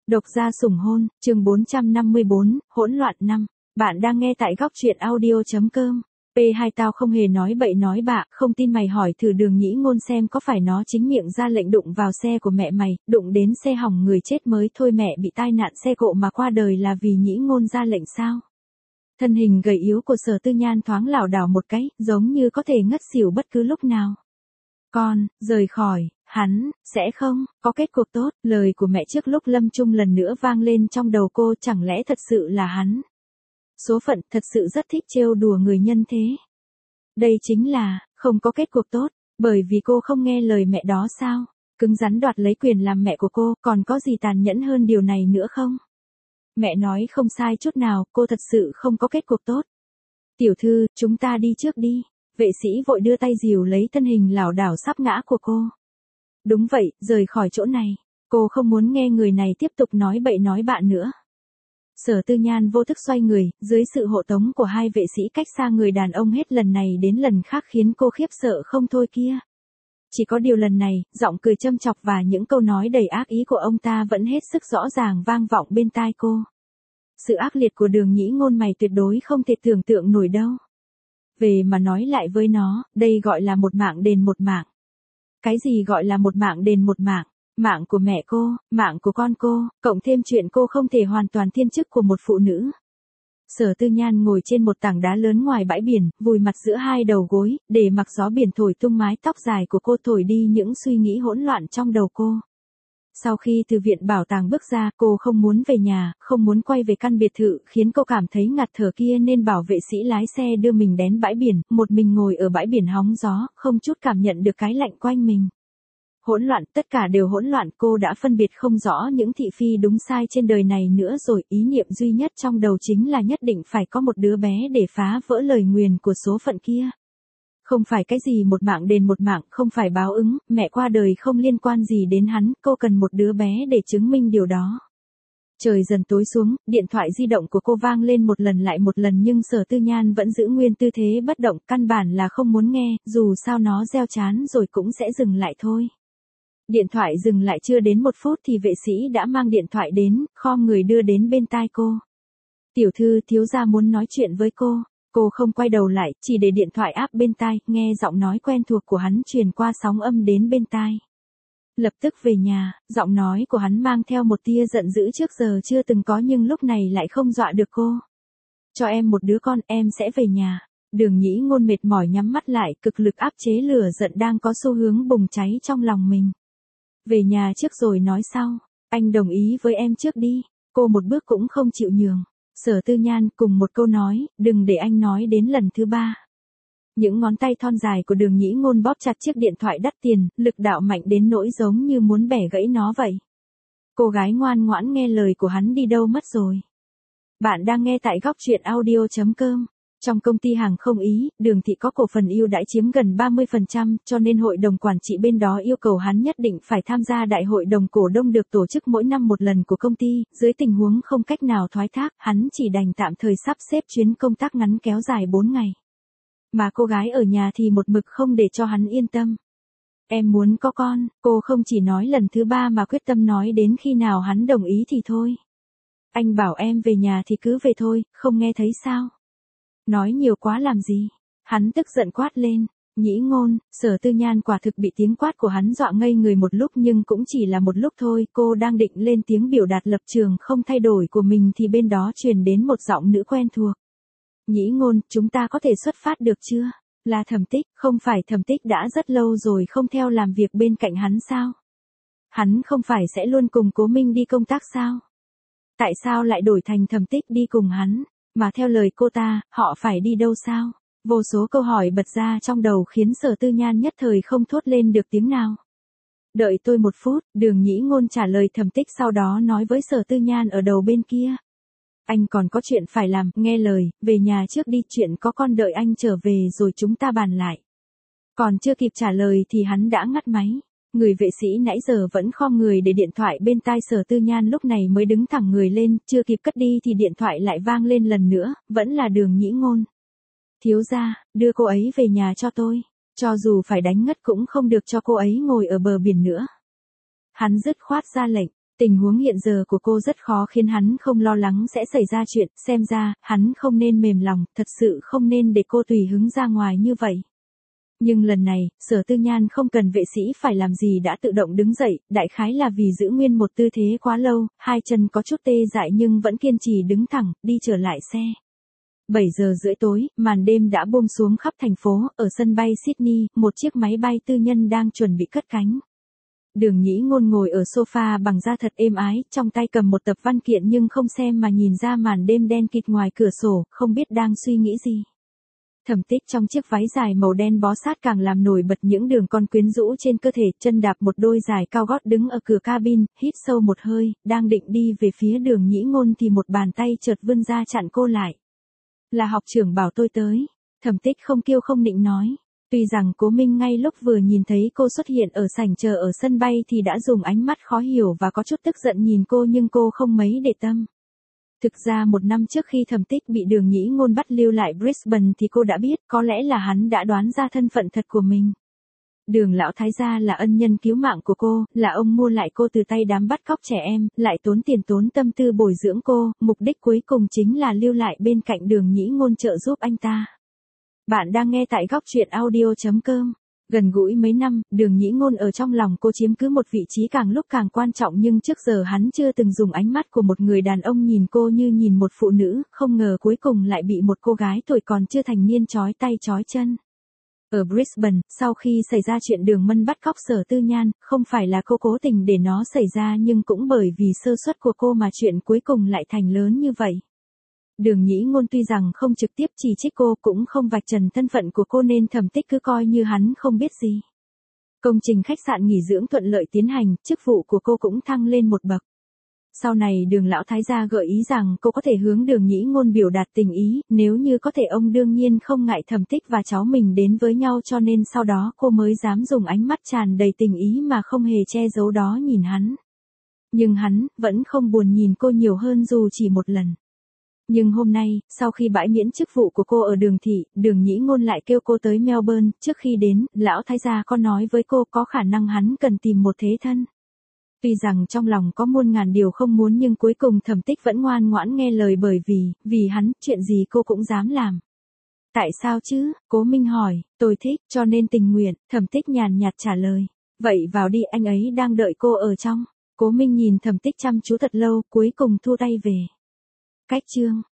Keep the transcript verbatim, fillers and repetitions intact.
Độc gia sủng hôn, chương bốn trăm năm mươi bốn, hỗn loạn năm. Bạn đang nghe tại góc truyện audio chấm com. P hai tao không hề nói bậy nói bạ, không tin mày hỏi thử Đường Nhĩ Ngôn xem có phải nó chính miệng ra lệnh đụng vào xe của mẹ mày, đụng đến xe hỏng người chết mới thôi, mẹ bị tai nạn xe cộ mà qua đời là vì Nhĩ Ngôn ra lệnh sao? Thân hình gầy yếu của Sở Tư Nhan thoáng lảo đảo một cái, giống như có thể ngất xỉu bất cứ lúc nào. Con, rời khỏi, hắn, sẽ không, có kết cục tốt, lời của mẹ trước lúc lâm chung lần nữa vang lên trong đầu cô, chẳng lẽ thật sự là hắn? Số phận thật sự rất thích trêu đùa người nhân thế. Đây chính là, không có kết cục tốt, bởi vì cô không nghe lời mẹ đó sao? Cứng rắn đoạt lấy quyền làm mẹ của cô, còn có gì tàn nhẫn hơn điều này nữa không? Mẹ nói không sai chút nào, cô thật sự không có kết cục tốt. Tiểu thư, chúng ta đi trước đi. Vệ sĩ vội đưa tay dìu lấy thân hình lảo đảo sắp ngã của cô. Đúng vậy, rời khỏi chỗ này. Cô không muốn nghe người này tiếp tục nói bậy nói bạ nữa. Sở Tư Nhan vô thức xoay người, dưới sự hộ tống của hai vệ sĩ cách xa người đàn ông hết lần này đến lần khác khiến cô khiếp sợ không thôi kia. Chỉ có điều lần này, giọng cười châm chọc và những câu nói đầy ác ý của ông ta vẫn hết sức rõ ràng vang vọng bên tai cô. Sự ác liệt của Đường Nhĩ Ngôn mày tuyệt đối không thể tưởng tượng nổi đâu. Về mà nói lại với nó, đây gọi là một mạng đền một mạng. Cái gì gọi là một mạng đền một mạng? Mạng của mẹ cô, mạng của con cô, cộng thêm chuyện cô không thể hoàn toàn thiên chức của một phụ nữ. Sở Tư Nhan ngồi trên một tảng đá lớn ngoài bãi biển, vùi mặt giữa hai đầu gối, để mặc gió biển thổi tung mái tóc dài của cô, thổi đi những suy nghĩ hỗn loạn trong đầu cô. Sau khi từ viện bảo tàng bước ra, cô không muốn về nhà, không muốn quay về căn biệt thự, khiến cô cảm thấy ngạt thở kia nên bảo vệ sĩ lái xe đưa mình đến bãi biển, một mình ngồi ở bãi biển hóng gió, không chút cảm nhận được cái lạnh quanh mình. Hỗn loạn, tất cả đều hỗn loạn, cô đã phân biệt không rõ những thị phi đúng sai trên đời này nữa rồi, ý niệm duy nhất trong đầu chính là nhất định phải có một đứa bé để phá vỡ lời nguyền của số phận kia. Không phải cái gì một mạng đền một mạng, không phải báo ứng, mẹ qua đời không liên quan gì đến hắn, cô cần một đứa bé để chứng minh điều đó. Trời dần tối xuống, điện thoại di động của cô vang lên một lần lại một lần nhưng Sở Tư Nhan vẫn giữ nguyên tư thế bất động, căn bản là không muốn nghe, dù sao nó reo chán rồi cũng sẽ dừng lại thôi. Điện thoại dừng lại chưa đến một phút thì vệ sĩ đã mang điện thoại đến, khom người đưa đến bên tai cô. Tiểu thư, thiếu gia muốn nói chuyện với cô. Cô không quay đầu lại, chỉ để điện thoại áp bên tai, nghe giọng nói quen thuộc của hắn truyền qua sóng âm đến bên tai. Lập tức về nhà, giọng nói của hắn mang theo một tia giận dữ trước giờ chưa từng có nhưng lúc này lại không dọa được cô. Cho em một đứa con, em sẽ về nhà. Đường Nhĩ Ngôn mệt mỏi nhắm mắt lại, cực lực áp chế lửa giận đang có xu hướng bùng cháy trong lòng mình. Về nhà trước rồi nói sau, anh đồng ý với em trước đi, cô một bước cũng không chịu nhường. Sở Tư Nhan cùng một câu nói, đừng để anh nói đến lần thứ ba. Những ngón tay thon dài của Đường Nhĩ Ngôn bóp chặt chiếc điện thoại đắt tiền, lực đạo mạnh đến nỗi giống như muốn bẻ gãy nó vậy. Cô gái ngoan ngoãn nghe lời của hắn đi đâu mất rồi. Bạn đang nghe tại góc truyện audio chấm com. Trong công ty hàng không Ý, Đường Thị có cổ phần ưu đãi chiếm gần ba mươi phần trăm, cho nên hội đồng quản trị bên đó yêu cầu hắn nhất định phải tham gia đại hội đồng cổ đông được tổ chức mỗi năm một lần của công ty, dưới tình huống không cách nào thoái thác, hắn chỉ đành tạm thời sắp xếp chuyến công tác ngắn kéo dài bốn ngày. Mà cô gái ở nhà thì một mực không để cho hắn yên tâm. Em muốn có con, cô không chỉ nói lần thứ ba mà quyết tâm nói đến khi nào hắn đồng ý thì thôi. Anh bảo em về nhà thì cứ về thôi, không nghe thấy sao? Nói nhiều quá làm gì? Hắn tức giận quát lên. Nhĩ Ngôn, Sở Tư Nhan quả thực bị tiếng quát của hắn dọa ngây người một lúc nhưng cũng chỉ là một lúc thôi, cô đang định lên tiếng biểu đạt lập trường không thay đổi của mình thì bên đó truyền đến một giọng nữ quen thuộc. Nhĩ Ngôn, chúng ta có thể xuất phát được chưa? Là Thẩm Tích, không phải Thẩm Tích đã rất lâu rồi không theo làm việc bên cạnh hắn sao? Hắn không phải sẽ luôn cùng Cố Minh đi công tác sao? Tại sao lại đổi thành Thẩm Tích đi cùng hắn? Mà theo lời cô ta, họ phải đi đâu sao? Vô số câu hỏi bật ra trong đầu khiến Sở Tư Nhan nhất thời không thốt lên được tiếng nào. Đợi tôi một phút, Đường Nhĩ Ngôn trả lời Thẩm Tích sau đó nói với Sở Tư Nhan ở đầu bên kia. Anh còn có chuyện phải làm, nghe lời, về nhà trước đi, chuyện có con đợi anh trở về rồi chúng ta bàn lại. Còn chưa kịp trả lời thì hắn đã ngắt máy. Người vệ sĩ nãy giờ vẫn khom người để điện thoại bên tai Sở Tư Nhan lúc này mới đứng thẳng người lên, chưa kịp cất đi thì điện thoại lại vang lên lần nữa, vẫn là Đường Nhĩ Ngôn. Thiếu gia, đưa cô ấy về nhà cho tôi, cho dù phải đánh ngất cũng không được cho cô ấy ngồi ở bờ biển nữa. Hắn dứt khoát ra lệnh, Tình huống hiện giờ của cô rất khó khiến hắn không lo lắng sẽ xảy ra chuyện, xem ra, hắn không nên mềm lòng, thật sự không nên để cô tùy hứng ra ngoài như vậy. Nhưng lần này, Sở Tư Nhan không cần vệ sĩ phải làm gì đã tự động đứng dậy, đại khái là vì giữ nguyên một tư thế quá lâu, hai chân có chút tê dại nhưng vẫn kiên trì đứng thẳng, đi trở lại xe. bảy giờ rưỡi tối, màn đêm đã buông xuống khắp thành phố, ở sân bay Sydney, một chiếc máy bay tư nhân đang chuẩn bị cất cánh. Đường Nhĩ Ngôn ngồi ở sofa bằng da thật êm ái, trong tay cầm một tập văn kiện nhưng không xem mà nhìn ra màn đêm đen kịt ngoài cửa sổ, không biết đang suy nghĩ gì. Thẩm Tích trong chiếc váy dài màu đen bó sát càng làm nổi bật những đường con quyến rũ trên cơ thể, chân đạp một đôi giày cao gót đứng ở cửa cabin, hít sâu một hơi, đang định đi về phía Đường Nhĩ Ngôn thì một bàn tay chợt vươn ra chặn cô lại. Là học trưởng bảo tôi tới. Thẩm Tích không kiêu không nịnh nói. Tuy rằng Cố Minh ngay lúc vừa nhìn thấy cô xuất hiện ở sảnh chờ ở sân bay thì đã dùng ánh mắt khó hiểu và có chút tức giận nhìn cô nhưng cô không mấy để tâm. Thực ra một năm trước khi Thẩm Tích bị Đường Nhĩ Ngôn bắt lưu lại Brisbane thì cô đã biết có lẽ là hắn đã đoán ra thân phận thật của mình. Đường lão thái gia là ân nhân cứu mạng của cô, là ông mua lại cô từ tay đám bắt cóc trẻ em, lại tốn tiền tốn tâm tư bồi dưỡng cô, mục đích cuối cùng chính là lưu lại bên cạnh Đường Nhĩ Ngôn trợ giúp anh ta. Bạn đang nghe tại góc truyện audio chấm com. Gần gũi mấy năm, Đường Nhĩ Ngôn ở trong lòng cô chiếm cứ một vị trí càng lúc càng quan trọng nhưng trước giờ hắn chưa từng dùng ánh mắt của một người đàn ông nhìn cô như nhìn một phụ nữ, không ngờ cuối cùng lại bị một cô gái tuổi còn chưa thành niên trói tay trói chân. Ở Brisbane, sau khi xảy ra chuyện Đường Mân bắt cóc Sở Tư Nhan, không phải là cô cố tình để nó xảy ra nhưng cũng bởi vì sơ suất của cô mà chuyện cuối cùng lại thành lớn như vậy. Đường Nhĩ Ngôn tuy rằng không trực tiếp chỉ trích cô cũng không vạch trần thân phận của cô nên Thẩm Tích cứ coi như hắn không biết gì. Công trình khách sạn nghỉ dưỡng thuận lợi tiến hành, chức vụ của cô cũng thăng lên một bậc. Sau này Đường lão thái gia gợi ý rằng cô có thể hướng Đường Nhĩ Ngôn biểu đạt tình ý, nếu như có thể ông đương nhiên không ngại Thẩm Tích và cháu mình đến với nhau cho nên sau đó cô mới dám dùng ánh mắt tràn đầy tình ý mà không hề che giấu đó nhìn hắn. Nhưng hắn, vẫn không buồn nhìn cô nhiều hơn dù chỉ một lần. Nhưng hôm nay, sau khi bãi miễn chức vụ của cô ở Đường thị, Đường Nhĩ Ngôn lại kêu cô tới Melbourne, trước khi đến, lão thái gia có nói với cô có khả năng hắn cần tìm một thế thân. Tuy rằng trong lòng có muôn ngàn điều không muốn nhưng cuối cùng Thẩm Tích vẫn ngoan ngoãn nghe lời bởi vì, vì hắn, chuyện gì cô cũng dám làm. Tại sao chứ? Cố Minh hỏi, tôi thích, cho nên tình nguyện, Thẩm Tích nhàn nhạt trả lời. Vậy vào đi, anh ấy đang đợi cô ở trong. Cố Minh nhìn Thẩm Tích chăm chú thật lâu, cuối cùng thu tay về. Cách chương